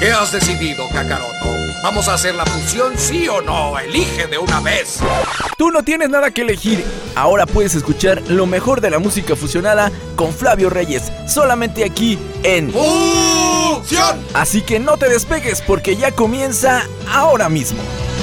¿Qué has decidido, Kakaroto? ¿Vamos a hacer la fusión, sí o no? Elige de una vez. Tú no tienes nada que elegir. Ahora puedes escuchar lo mejor de la música fusionada con Flavio Reyes, solamente aquí en ¡Fusión! Así que no te despegues porque ya comienza ahora mismo.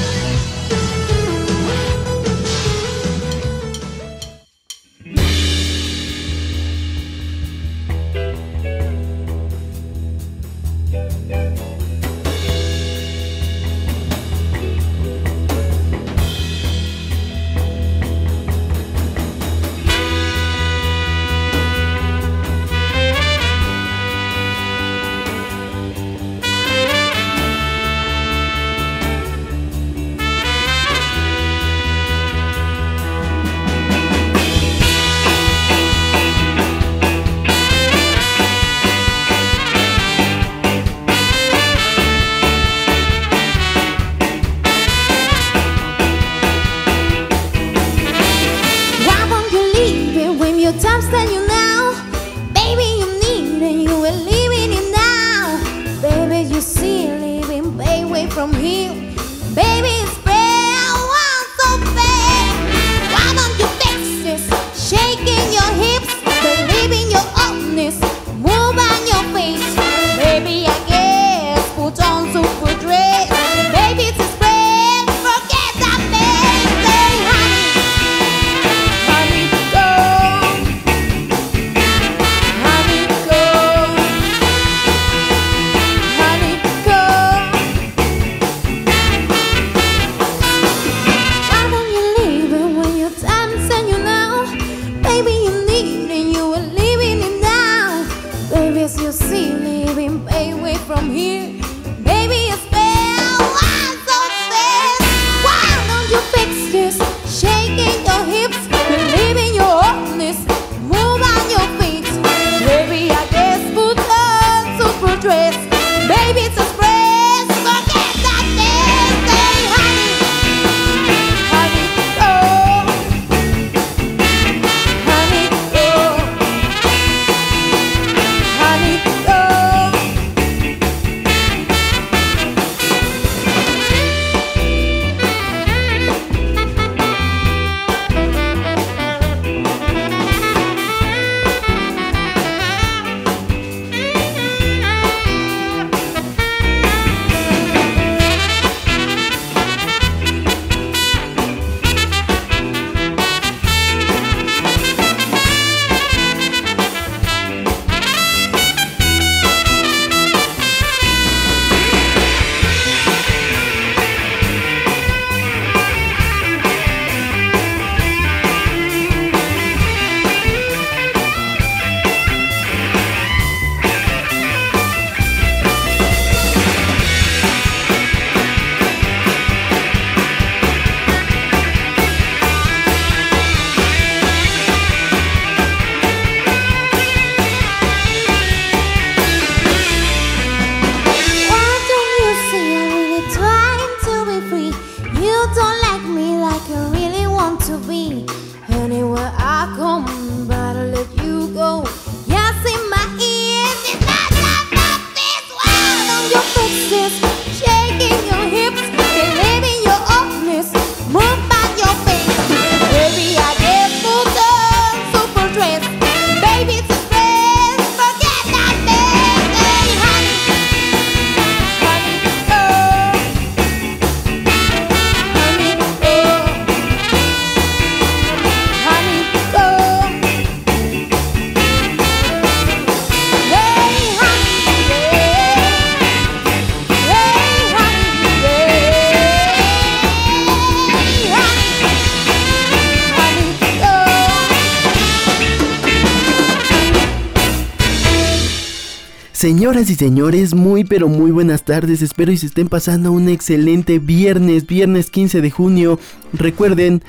Señoras y señores, muy pero muy buenas tardes, espero y se estén pasando un excelente viernes 15 de junio. Recuerden,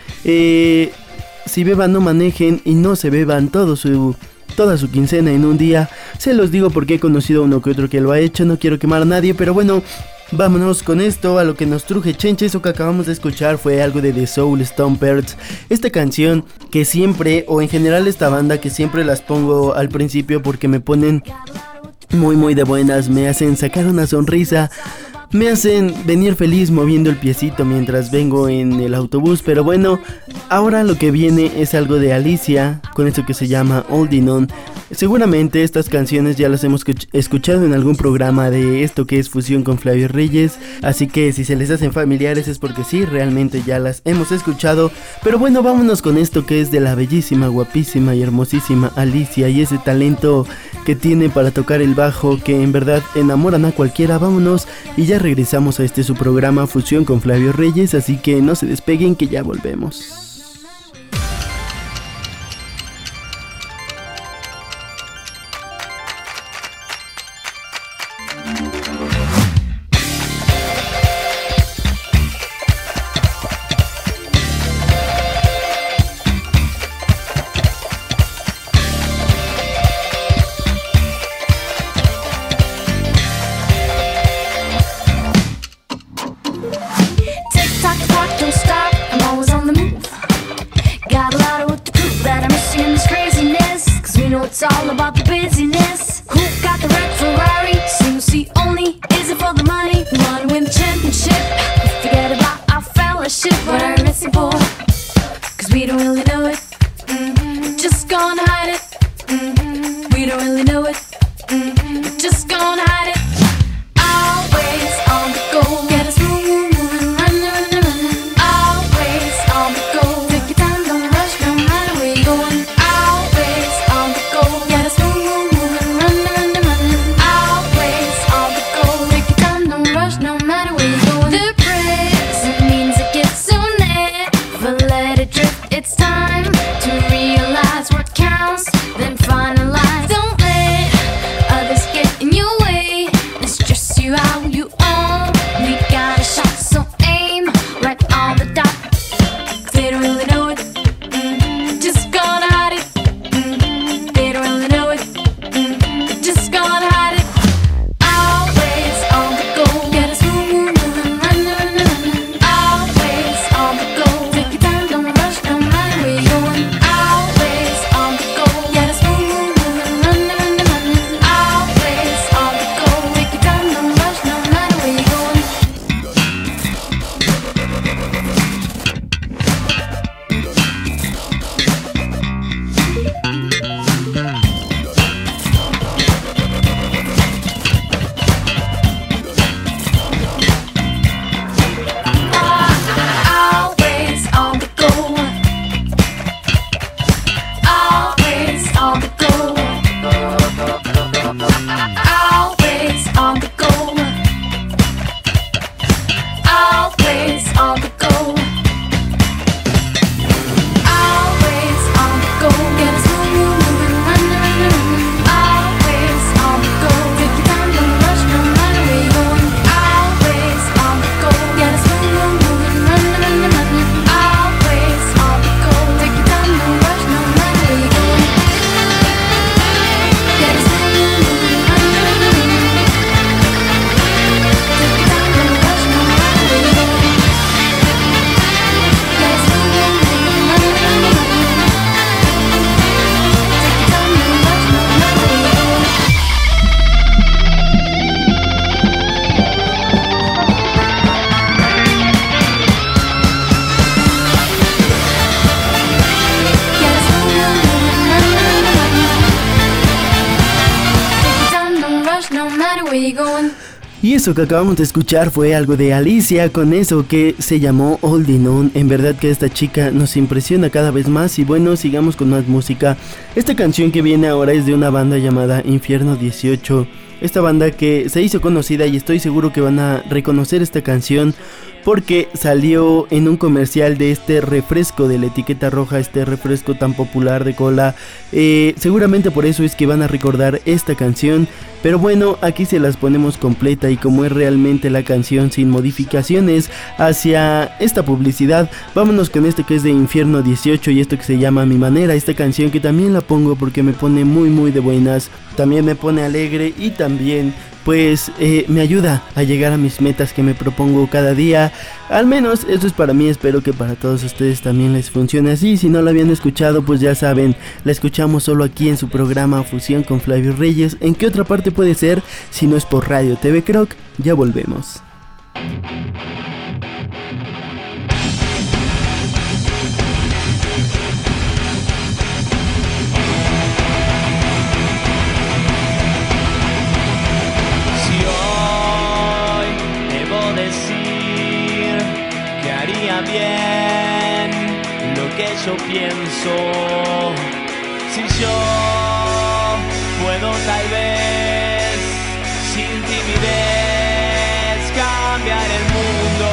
si beban no manejen y no se beban toda su quincena en un día. Se los digo porque he conocido a uno que otro que lo ha hecho, no quiero quemar a nadie, pero bueno, vámonos con esto, a lo que nos truje Chenche. Eso que acabamos de escuchar fue algo de The Soul Stompers. Esta canción que siempre, o en general esta banda que siempre las pongo al principio porque me ponen muy de buenas, me hacen sacar una sonrisa, me hacen venir feliz moviendo el piecito mientras vengo en el autobús. Pero bueno, ahora lo que viene es algo de Alicia, con esto que se llama Holding On. Seguramente estas canciones ya las hemos escuchado en algún programa de esto que es Fusión con Flavio Reyes, así que si se les hacen familiares es porque sí, realmente ya las hemos escuchado. Pero bueno, vámonos con esto que es de la bellísima, guapísima y hermosísima Alicia, y ese talento que tiene para tocar el bajo que en verdad enamoran a cualquiera. Vámonos y ya regresamos a su programa Fusión con Flavio Reyes, así que no se despeguen que ya volvemos. It's all about the busyness. Who got the red Ferrari? See only is it for the money? We wanna win the championship. Forget about our fellowship. What are we missing for? Cause we don't really know it. We're just gonna hide it. We don't really know it. We're just gonna hide it. Always on the go. Get us moving, running. Always on the go. Take your time, don't rush, no matter where you're going. Always on the go. Get us moving, running. Always on the go. Take your time, don't rush, no matter where you're going. The present means it gets so never let it drift. It's time to realize what counts, then finalize. Don't let others get in your way. It's just you out, you only got a shot, so aim right on the dot. 'Cause they don't really know it. Just gonna hide it. They don't really know it. Just gonna hide it. Always on the go. Get us moving, running. Always on the go. Take your time, don't rush, no matter where you're going. Always on the go. Get us moving, running. Always on the go. Take your time, don't rush, no matter where you're going. Always on the go. Always on the go. Always on the go. Always on the go. Always on the go. Get us moving, running. Always on the go. Take your time, don't rush, no matter where you're going. Always on the go. Get us moving, running. Always on the go. Take your time, don't rush, no matter where you're going. Get us moving, running. Take your time, don't rush, no matter where you're going. Get us moving, running. Take your time, don't rush, no matter where you're going. Get us moving, take your time, don't rush, no matter where you're going. Y eso que acabamos de escuchar fue algo de Alicia, con eso que se llamó Holding On. En verdad que esta chica nos impresiona cada vez más. Y bueno, sigamos con más música. Esta canción que viene ahora es de una banda llamada Infierno 18. Esta banda que se hizo conocida, y estoy seguro que van a reconocer esta canción porque salió en un comercial de este refresco de la etiqueta roja, este refresco tan popular de cola. Seguramente por eso es que van a recordar esta canción. Pero bueno, aquí se las ponemos completa y como es realmente la canción sin modificaciones hacia esta publicidad. Vámonos con este que es de Infierno 18 y esto que se llama Mi Manera. Esta canción que también la pongo porque me pone muy de buenas, también me pone alegre y también pues me ayuda a llegar a mis metas que me propongo cada día. Al menos eso es para mí, espero que para todos ustedes también les funcione así. Si no lo habían escuchado, pues ya saben, la escuchamos solo aquí en su programa Fusión con Flavio Reyes. ¿En qué otra parte puede ser si no es por Radio TV Croc? Ya volvemos. Bien lo que yo pienso, si yo puedo tal vez sin timidez cambiar el mundo,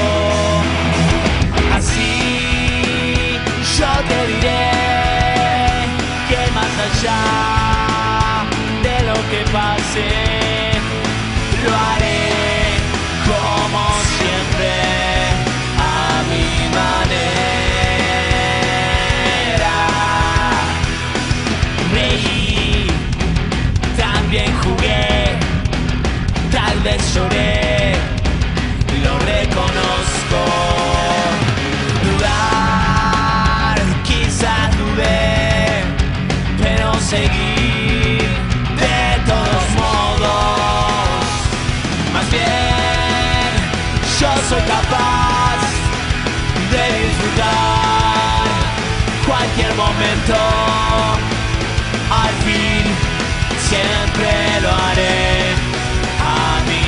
así yo te diré que más allá de lo que pase lo haré como siempre. También jugué, tal vez lloré, lo reconozco. Dudar, quizás dudé, pero seguí de todos modos. Más bien, yo soy capaz de disfrutar cualquier momento. Al fin siempre lo haré a mi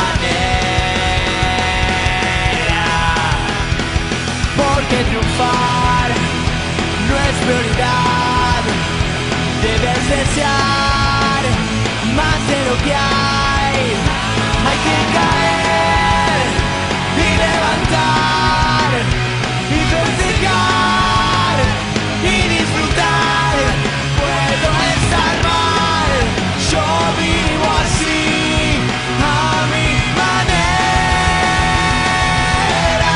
manera, porque triunfar no es prioridad. Debes desear más de lo que hay. Hay que caer y levantar y festejar y disfrutar. Puedo estar mal, yo vivo así, a mi manera.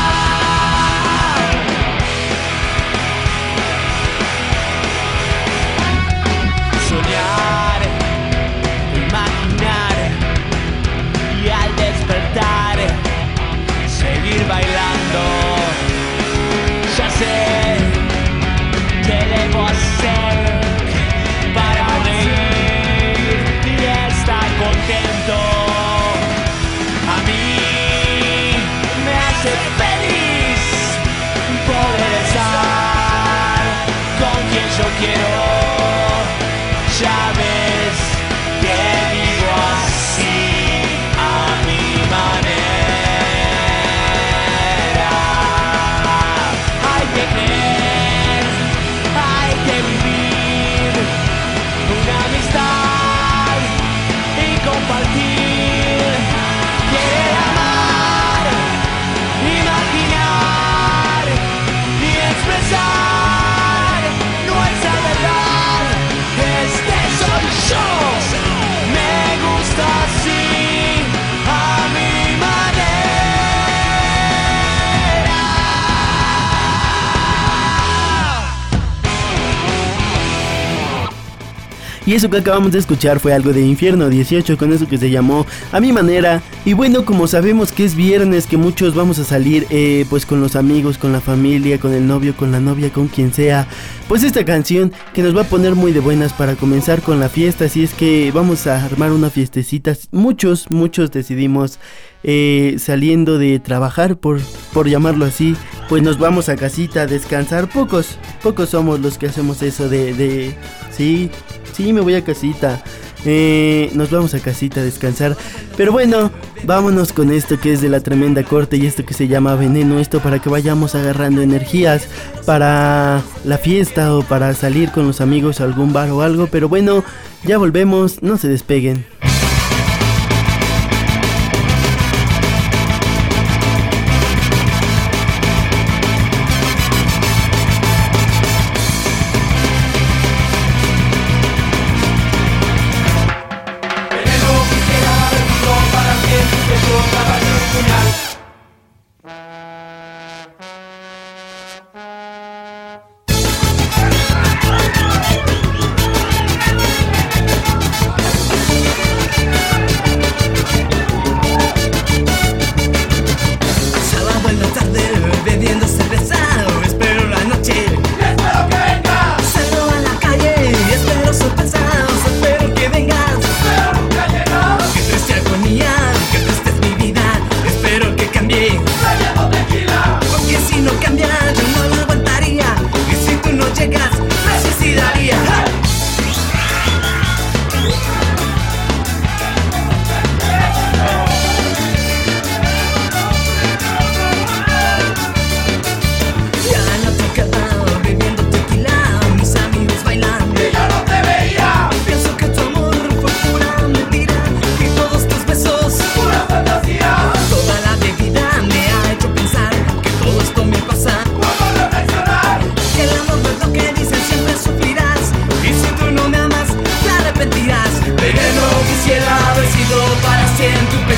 Soñar, imaginar y al despertar seguir bailando. Ya sé qué debo hacer para reír y estar contento. A mí me hace feliz poder estar con quien yo quiero. Ya ves que vivo así, a mi manera. Hay que creer, hay que vivir una amistad y compartir, querer amar, imaginar y expresar nuestra verdad. Este soy yo, me gusta así, a mi manera. Y eso que acabamos de escuchar fue algo de Infierno 18 con eso que se llamó A Mi Manera. Y bueno, como sabemos que es viernes, que muchos vamos a salir pues con los amigos, con la familia, con el novio, con la novia, con quien sea, pues esta canción que nos va a poner muy de buenas para comenzar con la fiesta. Así es que vamos a armar una fiestecita. Muchos decidimos saliendo de trabajar, por llamarlo así, pues nos vamos a casita a descansar. Pocos somos los que hacemos eso sí, me voy a casita. Nos vamos a casita a descansar. Pero bueno, vámonos con esto que es de La Tremenda Corte y esto que se llama Veneno. Esto para que vayamos agarrando energías para la fiesta o para salir con los amigos a algún bar o algo. Pero bueno, ya volvemos, no se despeguen.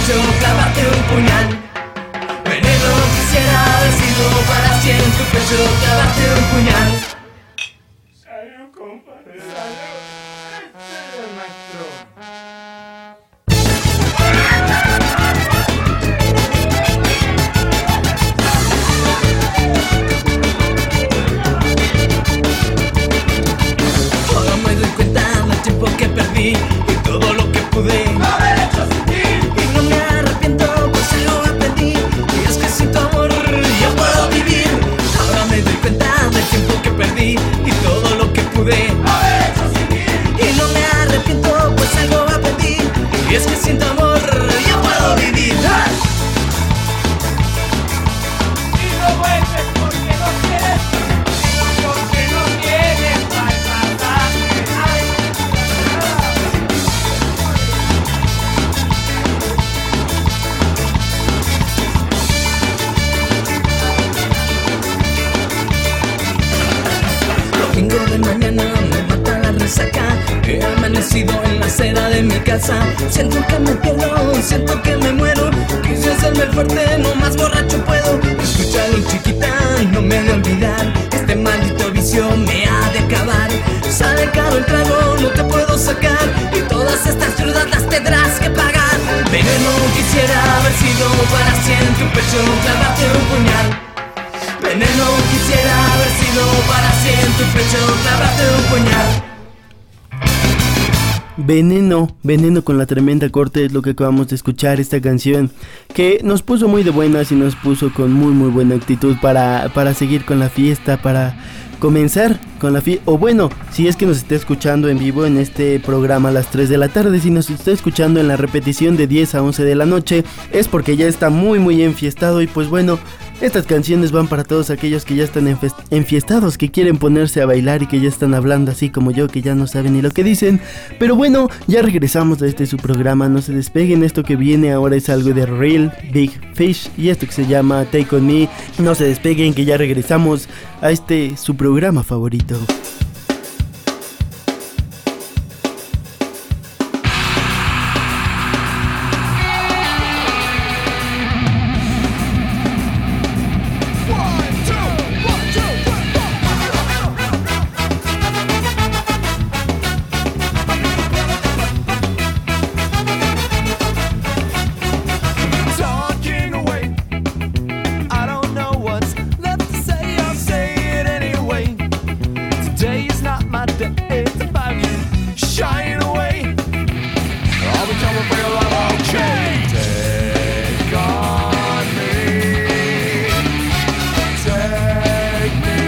pecho clavarte un puñal. Veneno, quisiera haber sido para así en tu pecho clavarte un puñal. Salud, compadre, salud. Este es el maestro. Ahora me doy cuenta del tiempo que perdí y todo lo que pude haber hecho sin ti. Y no me arrepiento, pues algo aprendí. Y es que sin tu amor yo puedo vivir. Ahora me doy cuenta del tiempo que perdí y todo lo que pude haber hecho sin ti. Y no me arrepiento, pues algo aprendí. Y es que sin tu amor yo puedo vivir. Y no vuelves porque no quieres, sino porque no tienes pasaje. Ay, Domingo de mañana me mata la resaca. He amanecido en la acera de mi casa. Siento que me pierdo, siento que me muero. Quise hacerme fuerte, no más borracho puedo. Escúchalo, chiquita, no me de olvidar. Este maldito vicio me ha de acabar. Sale caro el trago, no te puedo sacar. Y todas estas crudas las tendrás que pagar. Veneno, quisiera haber sido para así en tu pecho clavarte un puñal. Veneno, quisiera haber sido para así en tu pecho clavarte un puñal. Veneno, veneno con la tremenda corte es lo que acabamos de escuchar, esta canción que nos puso muy de buenas y nos puso con muy buena actitud para seguir con la fiesta, para comenzar con la fiesta, o bueno, si es que nos está escuchando en vivo en este programa a las 3 de la tarde, si nos está escuchando en la repetición de 10 a 11 de la noche, es porque ya está muy enfiestado y pues bueno, estas canciones van para todos aquellos que ya están enfiestados, que quieren ponerse a bailar y que ya están hablando así como yo, que ya no saben ni lo que dicen. Pero bueno, ya regresamos a este su programa, no se despeguen, esto que viene ahora es algo de Real Big Fish y esto que se llama Take On Me. No se despeguen, que ya regresamos a este su programa favorito. Talking away, I don't know what's left to say. I'll say it anyway. Today is not my day. It's about you. Shine away. I'll be coming for your love. Okay. Take on me. Take me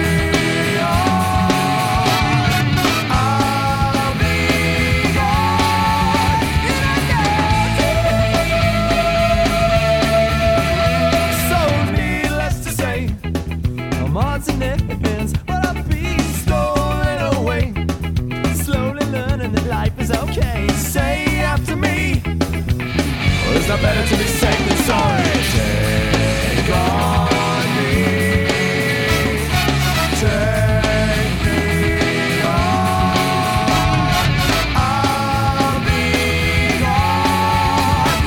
on. I'll be gone. So needless to say, I'm odds and ends, but I've been stolen away. Slowly learning that life is okay. Say after me, well, it's not better to be safe than sorry. Take on me. Take me on. I'll be gone.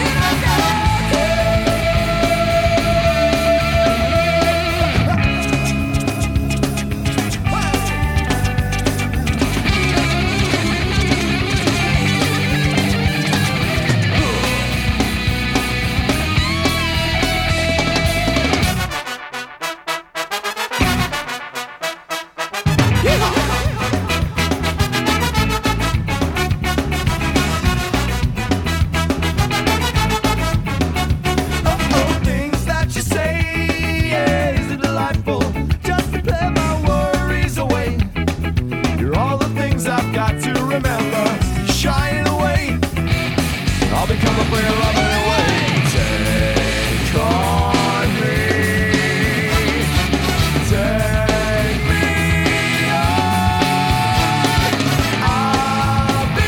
Things that you say, is it delightful? Just to play my worries away. You're all the things I've got to remember. Shine away. I'll be coming for your love anyway. Take on me. Take me on. I'll be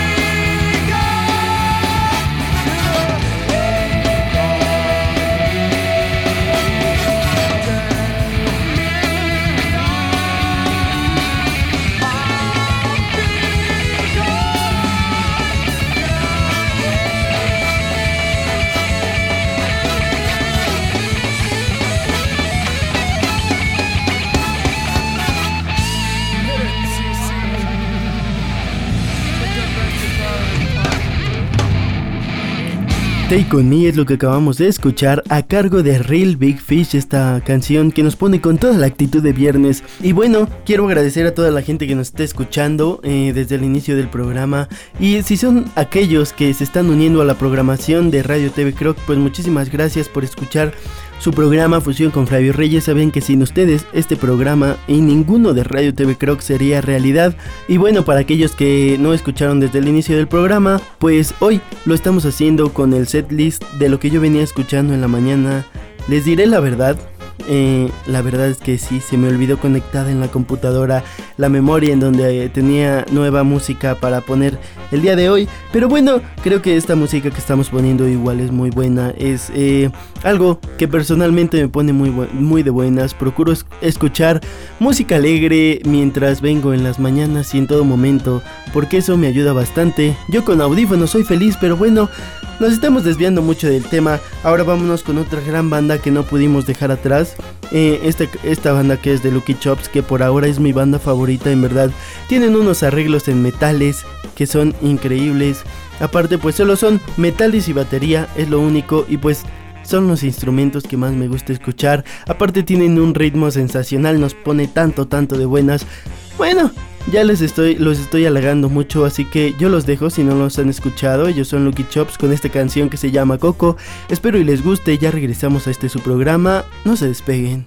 gone. Stay Con Me es lo que acabamos de escuchar a cargo de Real Big Fish, esta canción que nos pone con toda la actitud de viernes. Y bueno, quiero agradecer a toda la gente que nos está escuchando desde el inicio del programa. Y si son aquellos que se están uniendo a la programación de Radio TV Croc, pues muchísimas gracias por escuchar su programa Fusión con Flavio Reyes. Saben que sin ustedes este programa y ninguno de Radio TV Croc sería realidad. Y bueno, para aquellos que no escucharon desde el inicio del programa, pues hoy lo estamos haciendo con el setlist de lo que yo venía escuchando en la mañana. Les diré la verdad es que sí, se me olvidó conectada en la computadora la memoria en donde tenía nueva música para poner el día de hoy. Pero bueno, creo que esta música que estamos poniendo igual es muy buena. Es algo que personalmente me pone muy de buenas. Procuro escuchar música alegre mientras vengo en las mañanas y en todo momento, porque eso me ayuda bastante. Yo con audífonos soy feliz, pero bueno, nos estamos desviando mucho del tema. Ahora vámonos con otra gran banda que no pudimos dejar atrás. Esta banda que es de Lucky Chops, que por ahora es mi banda favorita, en verdad. Tienen unos arreglos en metales que son increíbles. Aparte pues solo son metales y batería, es lo único. Y pues son los instrumentos que más me gusta escuchar. Aparte tienen un ritmo sensacional, nos pone tanto de buenas. Bueno, ya los estoy halagando mucho, así que yo los dejo si no los han escuchado. Ellos son Lucky Chops con esta canción que se llama Coco. Espero y les guste, ya regresamos a su programa. No se despeguen.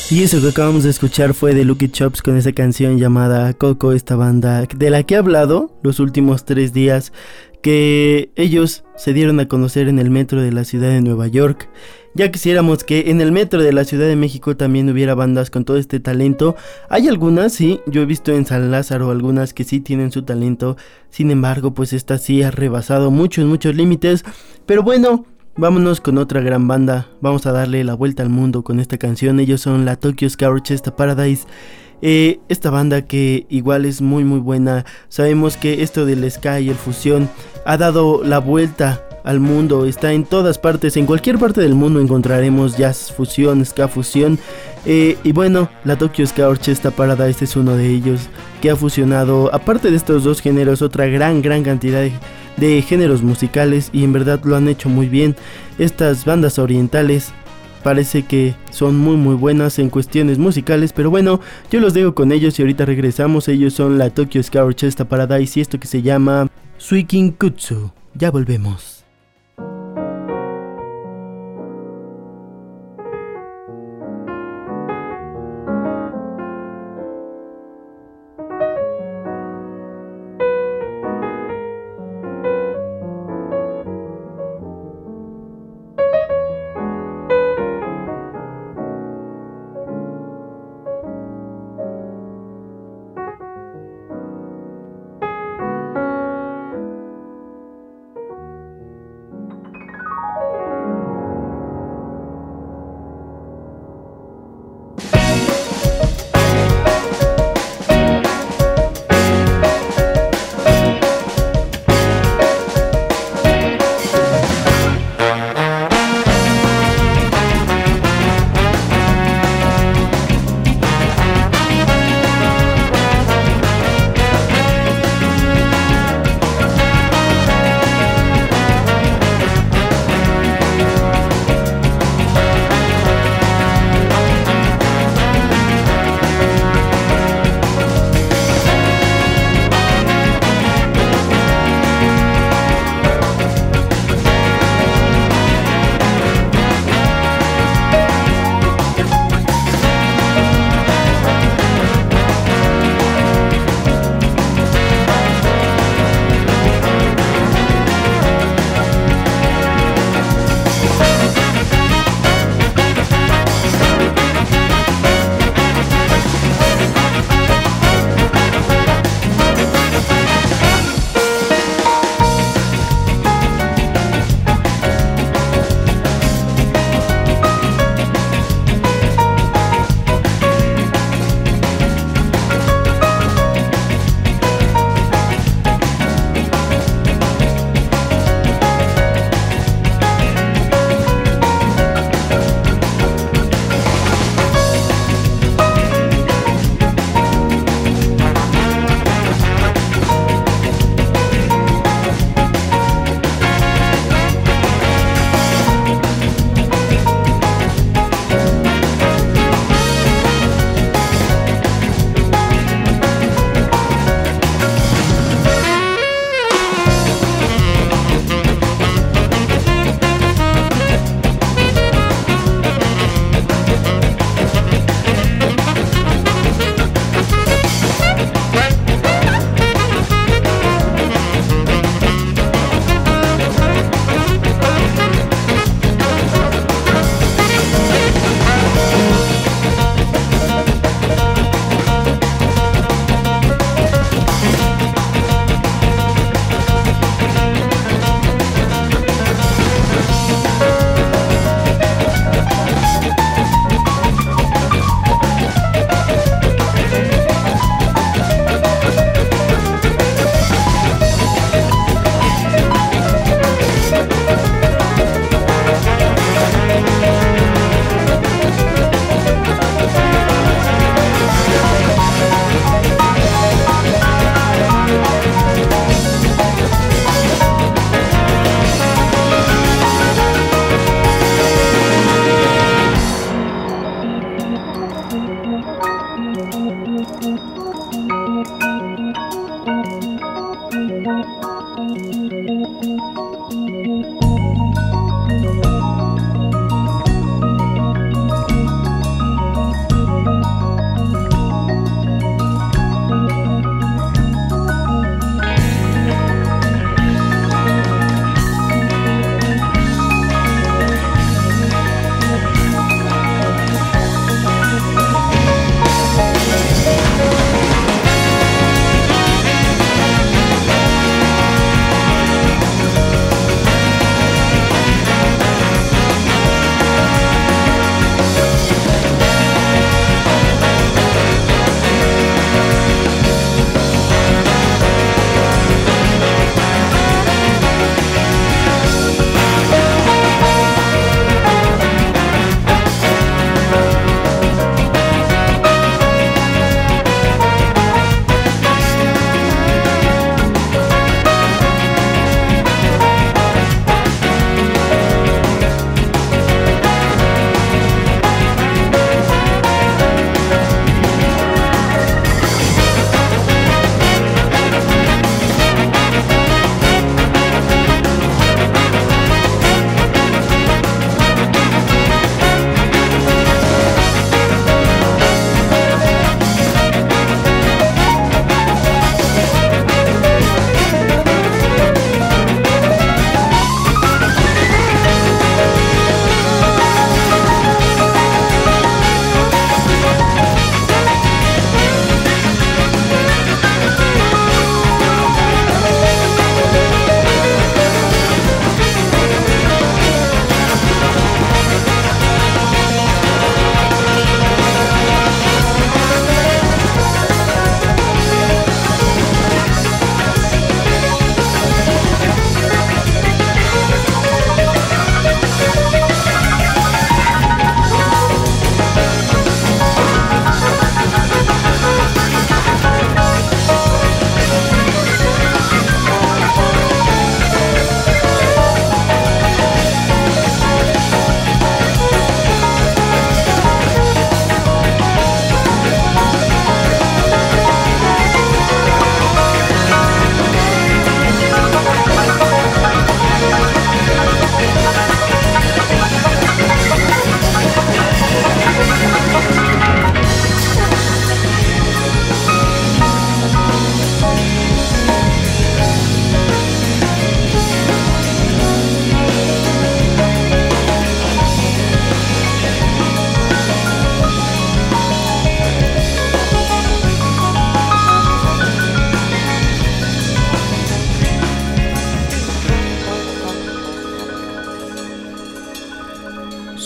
Y eso que acabamos de escuchar fue de Lucky Chops con esa canción llamada Coco, esta banda de la que he hablado los últimos 3 días, que ellos se dieron a conocer en el metro de la ciudad de Nueva York. Ya quisiéramos que en el metro de la Ciudad de México también hubiera bandas con todo este talento. Hay algunas, sí, yo he visto en San Lázaro algunas que sí tienen su talento. Sin embargo, pues esta sí ha rebasado muchos límites. Pero bueno, vámonos con otra gran banda. Vamos a darle la vuelta al mundo con esta canción. Ellos son la Tokyo Ska Orchestra Paradise. Esta banda que igual es muy buena. Sabemos que esto del ska y el fusión ha dado la vuelta al mundo, está en todas partes, en cualquier parte del mundo encontraremos jazz fusión, ska fusión, y bueno, la Tokyo Ska Orchestra Paradise es uno de ellos, que ha fusionado, aparte de estos dos géneros, otra gran cantidad de géneros musicales, y en verdad lo han hecho muy bien. Estas bandas orientales parece que son muy buenas en cuestiones musicales, pero bueno, yo los dejo con ellos y ahorita regresamos. Ellos son la Tokyo Ska Orchestra Paradise y esto que se llama Suikin Kutsu. Ya volvemos.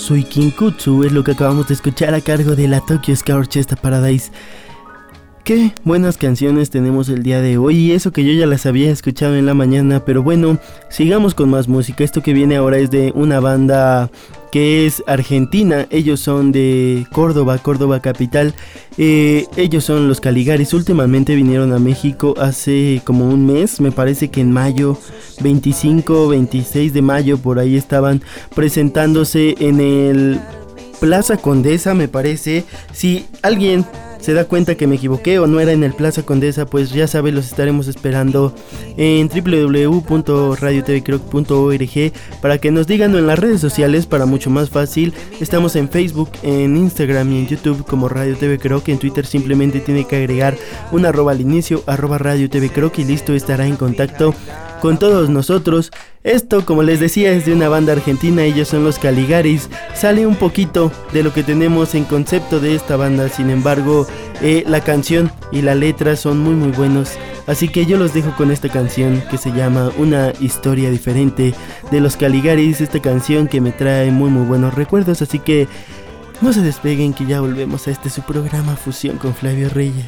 Suikinkutsu es lo que acabamos de escuchar a cargo de la Tokyo Ska Orchestra Paradise. Qué buenas canciones tenemos el día de hoy, y eso que yo ya las había escuchado en la mañana, pero bueno, sigamos con más música. Esto que viene ahora es de una banda que es argentina. Ellos son de Córdoba capital. Ellos son los Caligaris. Últimamente vinieron a México hace como un mes, me parece que en mayo, 25, 26 de mayo, por ahí estaban presentándose en el Plaza Condesa, me parece. Si alguien se da cuenta que me equivoqué o no era en el Plaza Condesa, pues ya sabe, los estaremos esperando en www.radiotvcroc.org para que nos digan, o en las redes sociales para mucho más fácil. Estamos en Facebook, en Instagram y en YouTube como Radio TV Croc. En Twitter simplemente tiene que agregar un arroba al inicio, arroba Radio TV Croc, y listo, estará en contacto con todos nosotros. Esto, como les decía, es de una banda argentina. Ellos son los Caligaris. Sale un poquito de lo que tenemos en concepto de esta banda. Sin embargo, la canción y la letra son muy muy buenos. Así que yo los dejo con esta canción que se llama Una Historia Diferente de los Caligaris. Esta canción que me trae muy muy buenos recuerdos. Así que no se despeguen, que ya volvemos a este su programa Fusión con Flavio Reyes.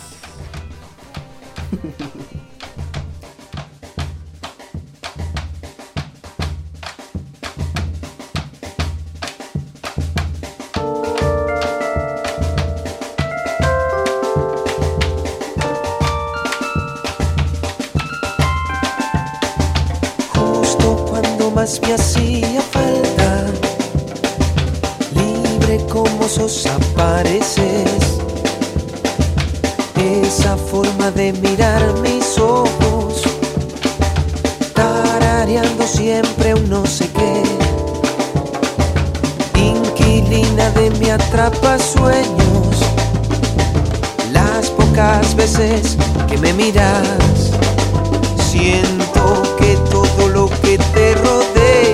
Me hacía falta, libre como sos apareces, esa forma de mirar mis ojos, tarareando siempre un no sé qué, inquilina de mi atrapasueños, las pocas veces que me miras, siento que todo lo que te rodea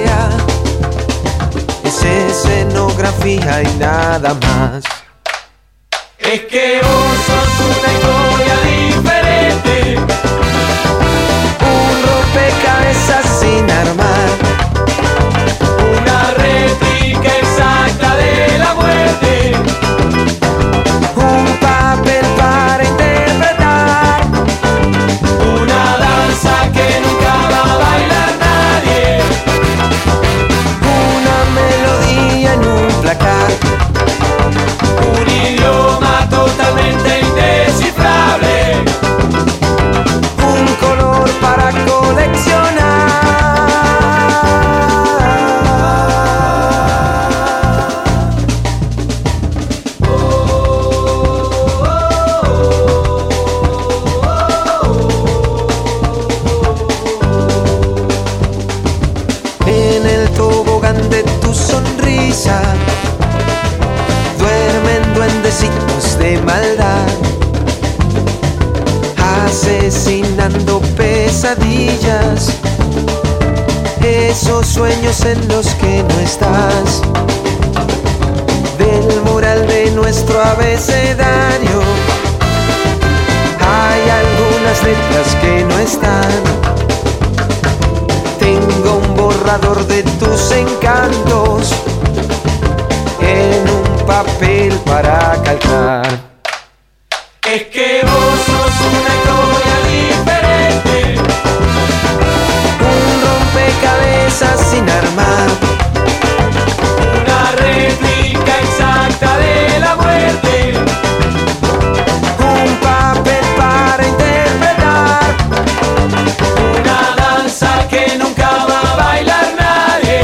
es escenografía y nada más. Es que vos sos una historia diferente, un rompecabezas sin armar, una réplica exacta de la muerte, un papel para interpretar, una danza que nunca va a bailar nadie, una melodía en un placar, un idioma totalmente indescifrable, un color para coleccionar. En el tobogán de tu sonrisa duermen duendecitos de maldad, asesinando pesadillas, esos sueños en los que no estás. Del mural de nuestro abecedario hay algunas letras que no están. Tengo un borrador de tus encantos en un papel para calcar. es que vos sos una historia diferente, un rompecabezas sin armar, una réplica exacta de la muerte, un papel para interpretar, una danza que nunca va a bailar nadie,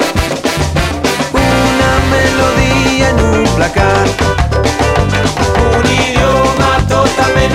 una melodía en un placar, un idioma totalmente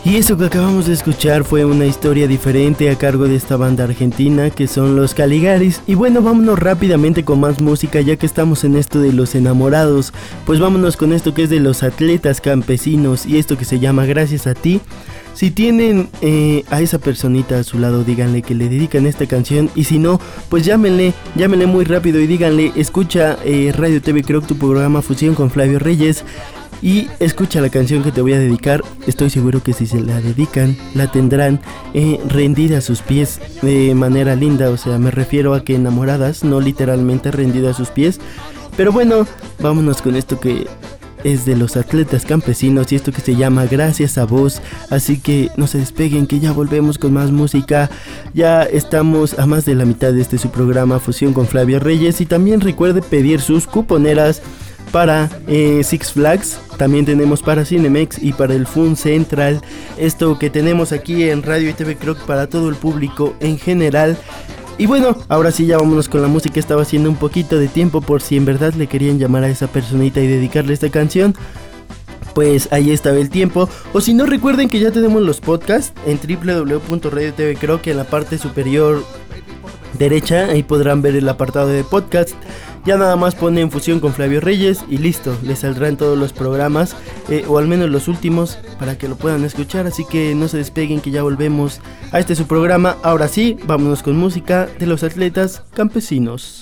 Y eso que acabamos de escuchar fue una historia diferente a cargo de esta banda argentina que son los Caligaris. Y bueno, vámonos rápidamente con más música ya que estamos en esto de los enamorados. Pues vámonos con esto que es de los Atletas Campesinos y esto que se llama Gracias a ti. Si tienen a esa personita a su lado, díganle que le dedican esta canción. Y si no, pues llámenle muy rápido y díganle, escucha Radio TV Croc, tu programa Fusión con Flavio Reyes, y escucha la canción que te voy a dedicar. Estoy seguro que si se la dedican, la tendrán rendida a sus pies de manera linda. O sea, me refiero a que enamoradas, no literalmente rendida a sus pies. Pero bueno, vámonos con esto que es de los Atletas Campesinos y esto que se llama Gracias a Vos. Así que no se despeguen, que ya volvemos con más música. Ya estamos a más de la mitad de este su programa Fusión con Flavio Reyes. Y también recuerde pedir sus cuponeras para Six Flags. También tenemos para Cinemex y para el Fun Central. Esto que tenemos aquí en Radio y TV Croc para todo el público en general. Y bueno, ahora sí ya vámonos con la música. Estaba haciendo un poquito de tiempo por si en verdad le querían llamar a esa personita y dedicarle esta canción. Pues ahí estaba el tiempo. O si no, recuerden que ya tenemos los podcasts en www.radiotvcroc, que en la parte superior derecha ahí podrán ver el apartado de podcast. Ya nada más ponen Fusión con Flavio Reyes y listo, les saldrán todos los programas, o al menos los últimos, para que lo puedan escuchar. Así que no se despeguen, que ya volvemos a este su programa. Ahora sí, vámonos con música de los Atletas Campesinos.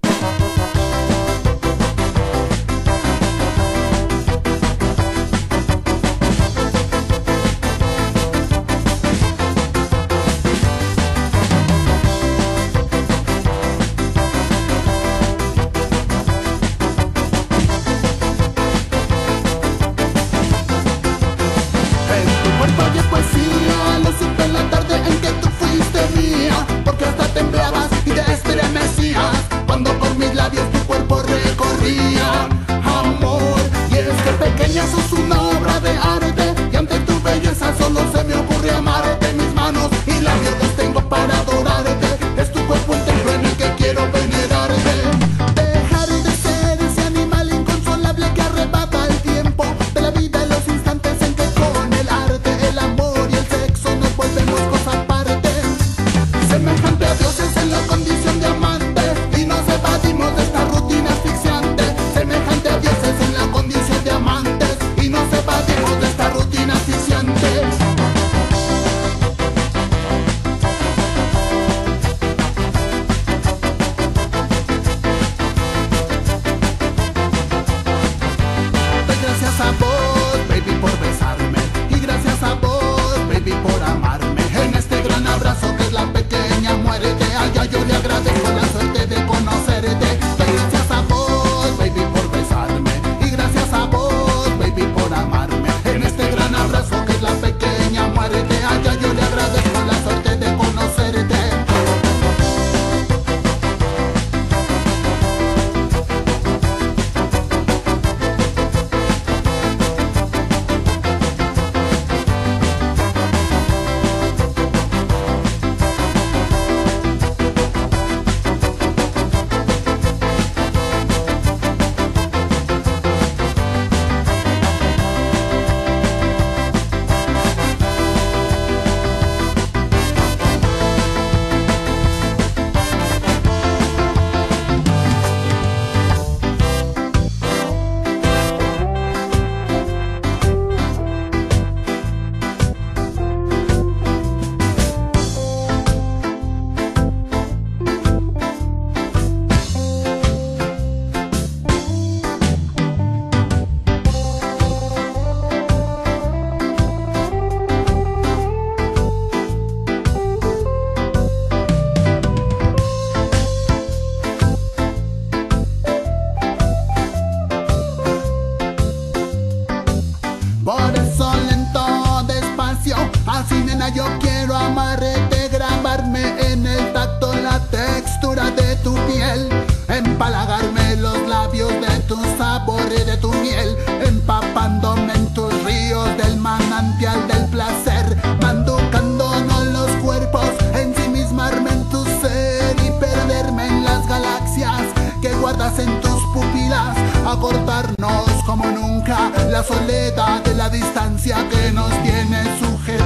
En tus pupilas, acordarnos como nunca la soledad de la distancia que nos tiene sujetos.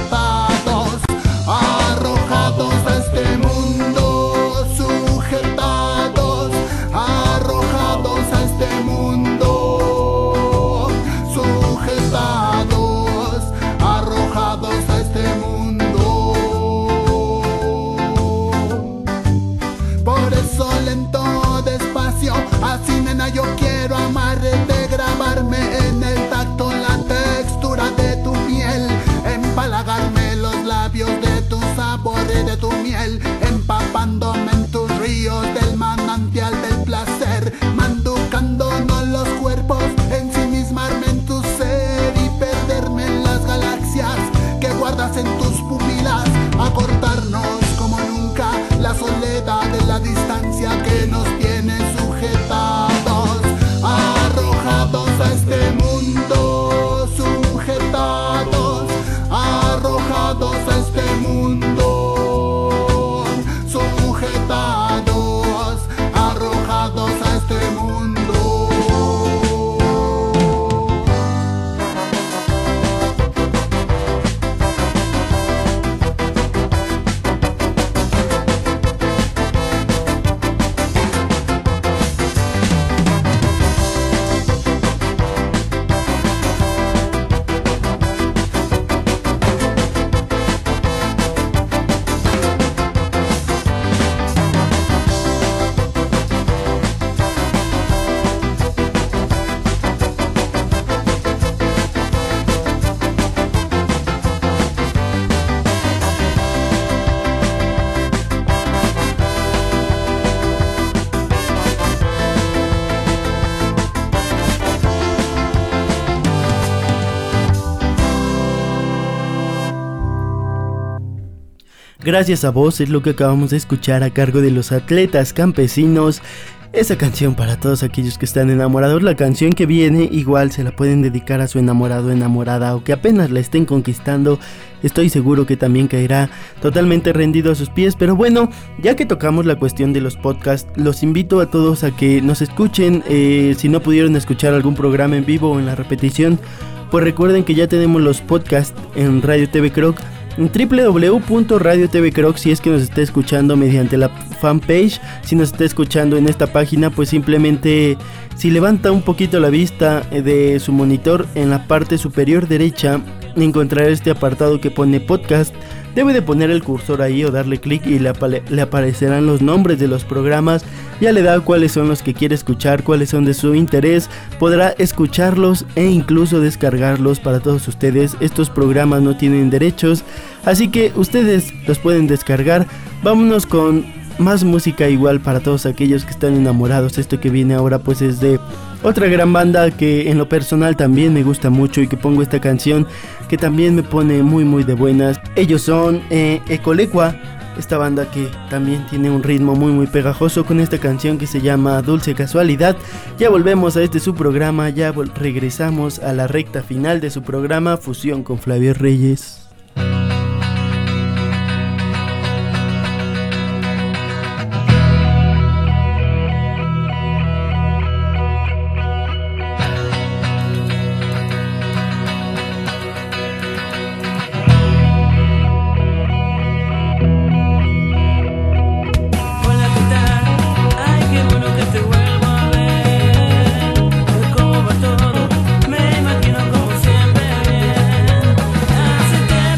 Gracias a vos es lo que acabamos de escuchar a cargo de Los Atletas Campesinos. Esa canción para todos aquellos que están enamorados. La canción que viene igual se la pueden dedicar a su enamorado o enamorada, o que apenas la estén conquistando. Estoy seguro que también caerá totalmente rendido a sus pies. Pero bueno, ya que tocamos la cuestión de los podcasts, los invito a todos a que nos escuchen. Si no pudieron escuchar algún programa en vivo o en la repetición, pues recuerden que ya tenemos los podcasts en Radio TV Croc, en www.radio TV Croc. Si es que nos está escuchando mediante la fanpage, si nos está escuchando en esta página, pues simplemente si levanta un poquito la vista de su monitor, en la parte superior derecha encontrará este apartado que pone podcast. Debe de poner el cursor ahí o darle clic y le aparecerán los nombres de los programas. Ya le da cuáles son los que quiere escuchar, cuáles son de su interés. Podrá escucharlos e incluso descargarlos para todos ustedes. Estos programas no tienen derechos, así que ustedes los pueden descargar. Vámonos con más música igual para todos aquellos que están enamorados. Esto que viene ahora pues es de otra gran banda que en lo personal también me gusta mucho y que pongo esta canción que también me pone muy muy de buenas. Ellos son Ecolecua, esta banda que también tiene un ritmo muy muy pegajoso con esta canción que se llama Dulce Casualidad. Ya volvemos a este su programa, ya regresamos a la recta final de su programa Fusión con Flavio Reyes. Cómo va todo, me imagino como siempre bien. Hace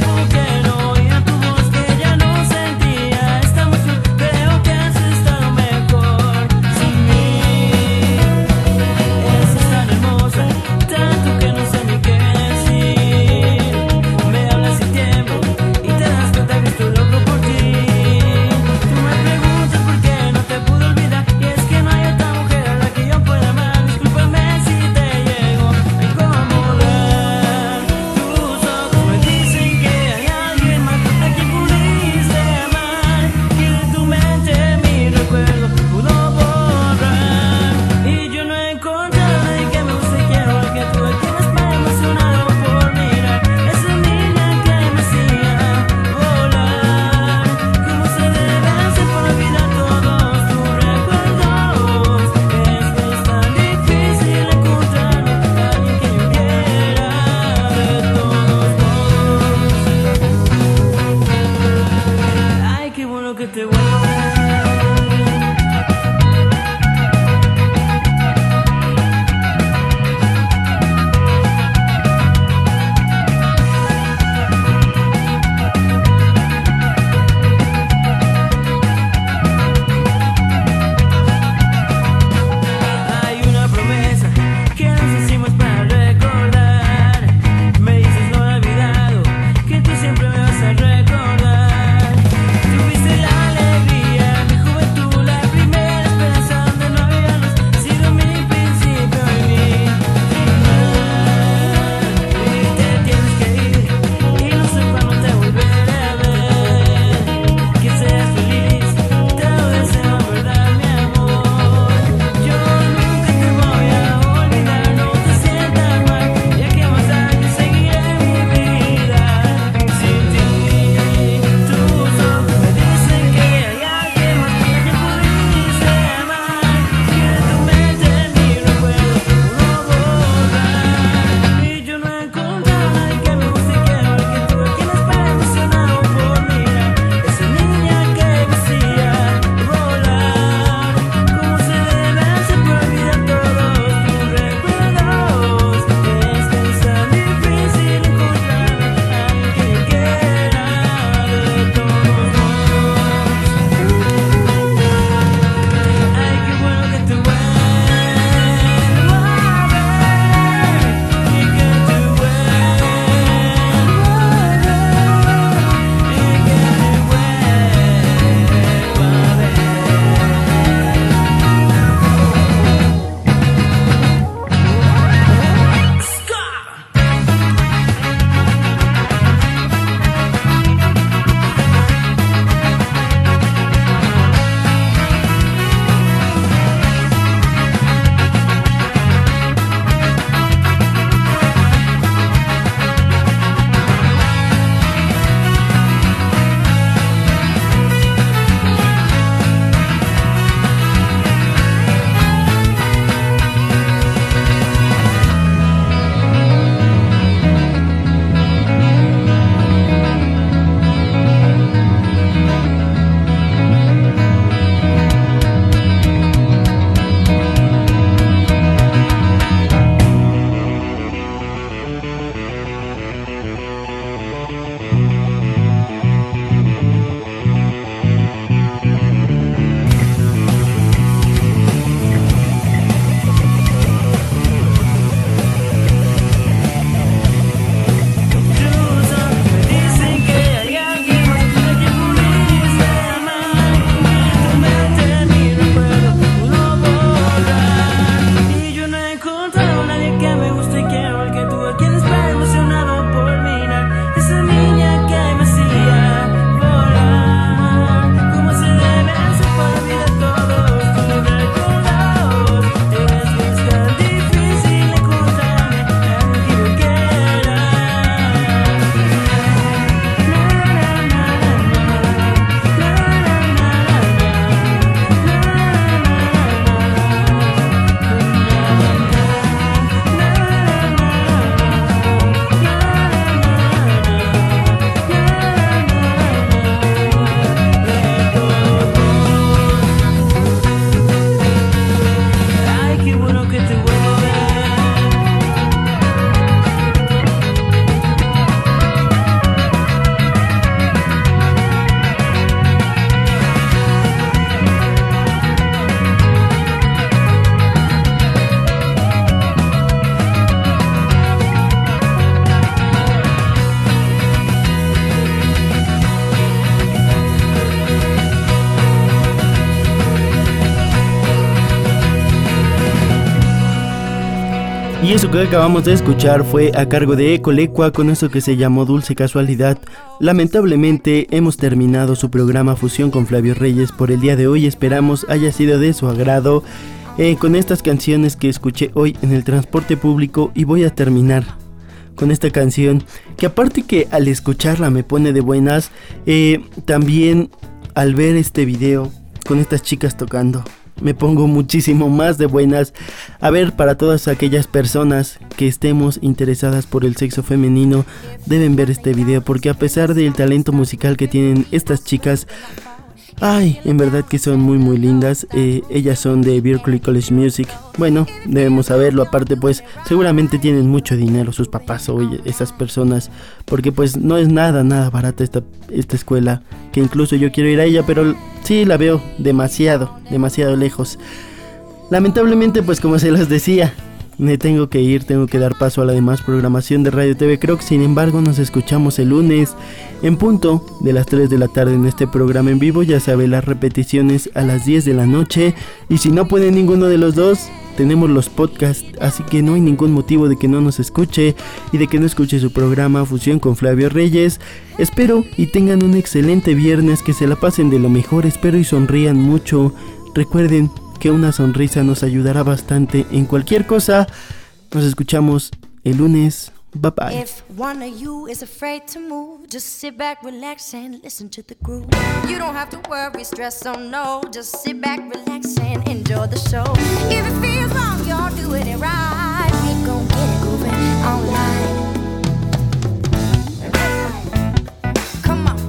Y eso que acabamos de escuchar fue a cargo de Ecolecua con eso que se llamó Dulce Casualidad. Lamentablemente hemos terminado su programa Fusión con Flavio Reyes por el día de hoy. Esperamos haya sido de su agrado con estas canciones que escuché hoy en el transporte público. Y voy a terminar con esta canción que, aparte que al escucharla me pone de buenas, también al ver este video con estas chicas tocando me pongo muchísimo más de buenas. A ver, para todas aquellas personas que estemos interesadas por el sexo femenino, deben ver este video, porque a pesar del talento musical que tienen estas chicas, ay, en verdad que son muy muy lindas. Ellas son de Berklee College Music. Bueno, debemos saberlo. Aparte, pues seguramente tienen mucho dinero sus papás o esas personas, porque pues no es nada barata esta escuela, que incluso yo quiero ir a ella, pero sí la veo demasiado lejos. Lamentablemente, pues como se los decía, me tengo que ir, tengo que dar paso a la demás programación de Radio TV Croc. Sin embargo, nos escuchamos el lunes en punto de las 3 de la tarde en este programa en vivo. Ya sabe, las repeticiones a las 10 de la noche. Y si no puede ninguno de los dos, tenemos los podcasts, así que no hay ningún motivo de que no nos escuche y de que no escuche su programa Fusión con Flavio Reyes. Espero y tengan un excelente viernes, que se la pasen de lo mejor, espero y sonrían mucho. Recuerden que una sonrisa nos ayudará bastante en cualquier cosa. Nos escuchamos el lunes. Bye bye. If one of you is afraid to move, just sit back, relax and listen to the groove. You don't have to worry, stress, oh no. Just sit back, relax and enjoy the show. If it feels wrong, you're doing it right. We gon' get it moving online. Come on.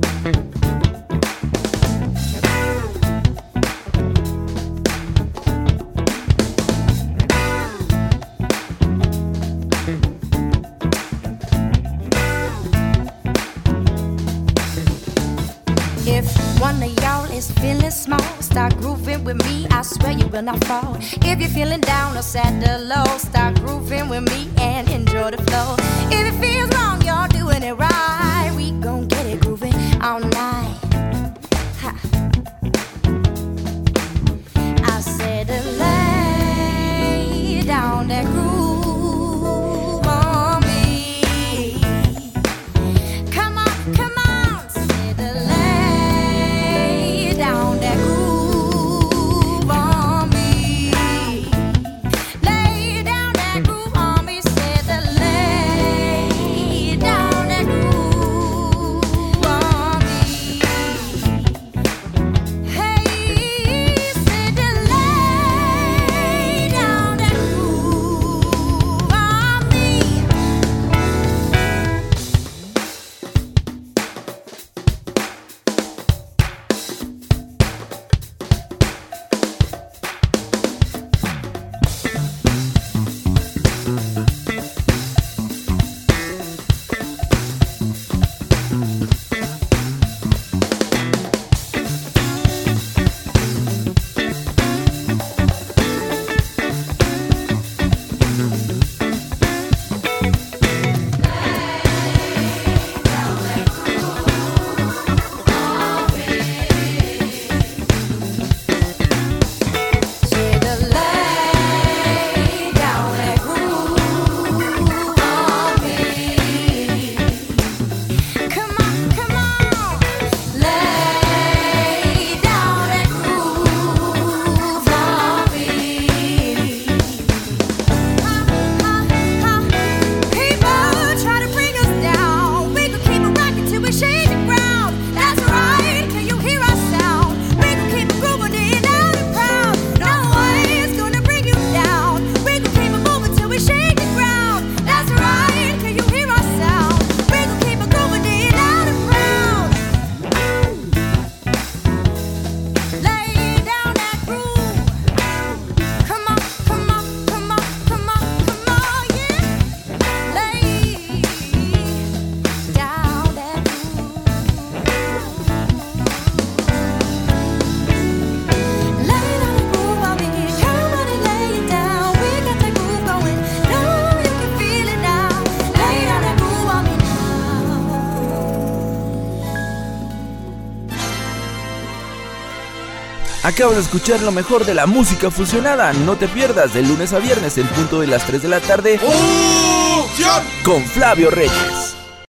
If one of y'all is feeling small, start grooving with me, I swear you will not fall. If you're feeling down or sad or low, start grooving with me and enjoy the flow. If it feels wrong, you're doing it right. We gon' get it grooving all night. Ha. I said to lay down that groove on me. Come on, come on. Said to lay down that groove on me. Lay down that groove on me. Said to lay Acabas de escuchar lo mejor de la música fusionada. No te pierdas de lunes a viernes en punto de las 3 de la tarde ¡Fusión! con Flavio Reyes.